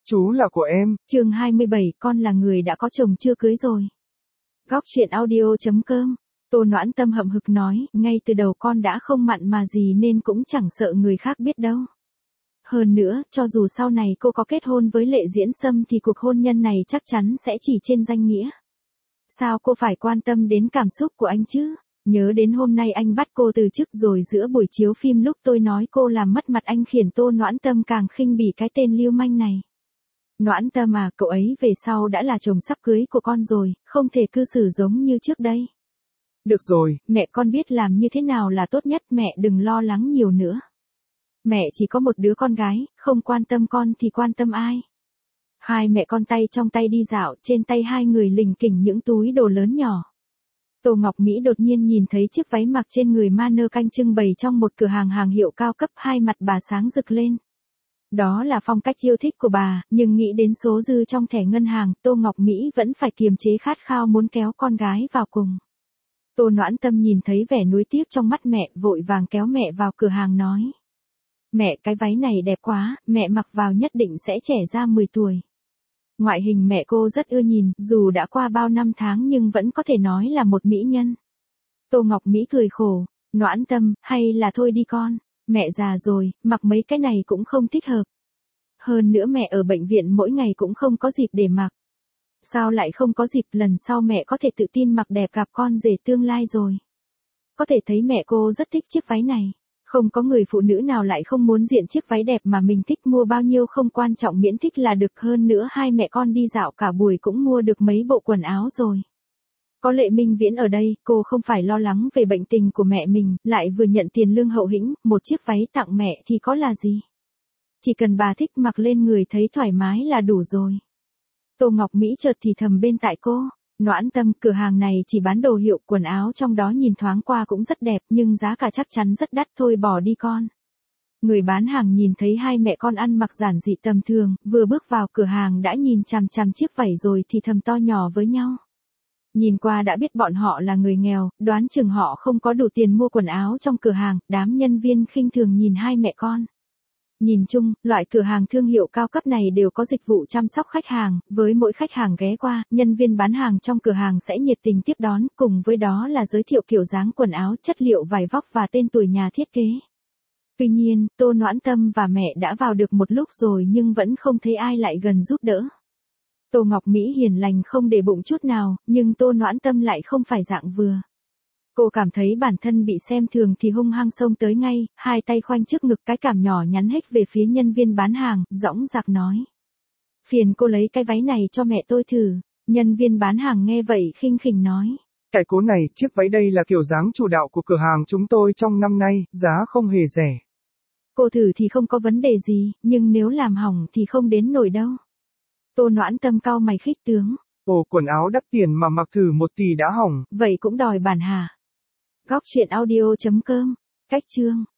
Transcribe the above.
Chú là của em. Chương 27, con là người đã có chồng chưa cưới rồi. Góc chuyện audio.com. Tô Noãn Tâm hậm hực nói, ngay từ đầu con đã không mặn mà gì nên cũng chẳng sợ người khác biết đâu. Hơn nữa, cho dù sau này cô có kết hôn với Lệ Diễn Sâm thì cuộc hôn nhân này chắc chắn sẽ chỉ trên danh nghĩa. Sao cô phải quan tâm đến cảm xúc của anh chứ? Nhớ đến hôm nay anh bắt cô từ chức rồi giữa buổi chiếu phim lúc tôi nói cô làm mất mặt anh khiến Tô Noãn Tâm càng khinh bỉ cái tên lưu manh này. Noãn Tâm à, cậu ấy về sau đã là chồng sắp cưới của con rồi, không thể cư xử giống như trước đây. Được rồi, Mẹ con biết làm như thế nào là tốt nhất, mẹ đừng lo lắng nhiều nữa. Mẹ chỉ có một đứa con gái, không quan tâm con thì quan tâm ai. Hai mẹ con tay trong tay đi dạo, trên tay hai người lình kỉnh những túi đồ lớn nhỏ. Tô Ngọc Mỹ đột nhiên nhìn thấy chiếc váy mặc trên người mannequin trưng bày trong một cửa hàng hàng hiệu cao cấp, hai mặt bà sáng rực lên. Đó là phong cách yêu thích của bà, nhưng nghĩ đến số dư trong thẻ ngân hàng, Tô Ngọc Mỹ vẫn phải kiềm chế khát khao muốn kéo con gái vào cùng. Tô Noãn Tâm nhìn thấy vẻ nuối tiếc trong mắt mẹ, vội vàng kéo mẹ vào cửa hàng nói. Mẹ, cái váy này đẹp quá, mẹ mặc vào nhất định sẽ trẻ ra 10 tuổi. Ngoại hình mẹ cô rất ưa nhìn, dù đã qua bao năm tháng nhưng vẫn có thể nói là một mỹ nhân. Tô Ngọc Mỹ cười khổ, Noãn Tâm, hay là thôi đi con, mẹ già rồi, mặc mấy cái này cũng không thích hợp. Hơn nữa mẹ ở bệnh viện mỗi ngày cũng không có dịp để mặc. Sao lại không có dịp, lần sau mẹ có thể tự tin mặc đẹp gặp con rể tương lai rồi. Có thể thấy mẹ cô rất thích chiếc váy này. Không có người phụ nữ nào lại không muốn diện chiếc váy đẹp mà mình thích, mua bao nhiêu không quan trọng miễn thích là được. Hơn nữa hai mẹ con đi dạo cả buổi cũng mua được mấy bộ quần áo rồi. Có Lệ Minh Viễn ở đây, cô không phải lo lắng về bệnh tình của mẹ mình, lại vừa nhận tiền lương hậu hĩnh, một chiếc váy tặng mẹ thì có là gì. Chỉ cần bà thích mặc lên người thấy thoải mái là đủ rồi. Tô Ngọc Mỹ chợt thì thầm bên tai cô. Noãn Tâm, cửa hàng này chỉ bán đồ hiệu, quần áo trong đó nhìn thoáng qua cũng rất đẹp nhưng giá cả chắc chắn rất đắt, thôi bỏ đi con. Người bán hàng nhìn thấy hai mẹ con ăn mặc giản dị tầm thường, vừa bước vào cửa hàng đã nhìn chằm chằm chiếc vảy rồi thì thầm to nhỏ với nhau. Nhìn qua đã biết bọn họ là người nghèo, đoán chừng họ không có đủ tiền mua quần áo trong cửa hàng, đám nhân viên khinh thường nhìn hai mẹ con. Nhìn chung, loại cửa hàng thương hiệu cao cấp này đều có dịch vụ chăm sóc khách hàng, với mỗi khách hàng ghé qua, nhân viên bán hàng trong cửa hàng sẽ nhiệt tình tiếp đón, cùng với đó là giới thiệu kiểu dáng quần áo, chất liệu vải vóc và tên tuổi nhà thiết kế. Tuy nhiên, Tô Noãn Tâm và mẹ đã vào được một lúc rồi nhưng vẫn không thấy ai lại gần giúp đỡ. Tô Ngọc Mỹ hiền lành không để bụng chút nào, nhưng Tô Noãn Tâm lại không phải dạng vừa. Cô cảm thấy bản thân bị xem thường thì hung hăng xông tới ngay, hai tay khoanh trước ngực, cái cảm nhỏ nhắn hếch về phía nhân viên bán hàng, dõng dạc nói. Phiền cô lấy cái váy này cho mẹ tôi thử. Nhân viên bán hàng nghe vậy khinh khỉnh nói. Cái cố này, chiếc váy đây là kiểu dáng chủ đạo của cửa hàng chúng tôi trong năm nay, giá không hề rẻ. Cô thử thì không có vấn đề gì, nhưng nếu làm hỏng thì không đến nổi đâu. Tô Noãn Tâm cau mày khích tướng. Ồ, quần áo đắt tiền mà mặc thử 1 tỷ đã hỏng. Vậy cũng đòi bản hả? Góc chuyện audio.com. Cách chương.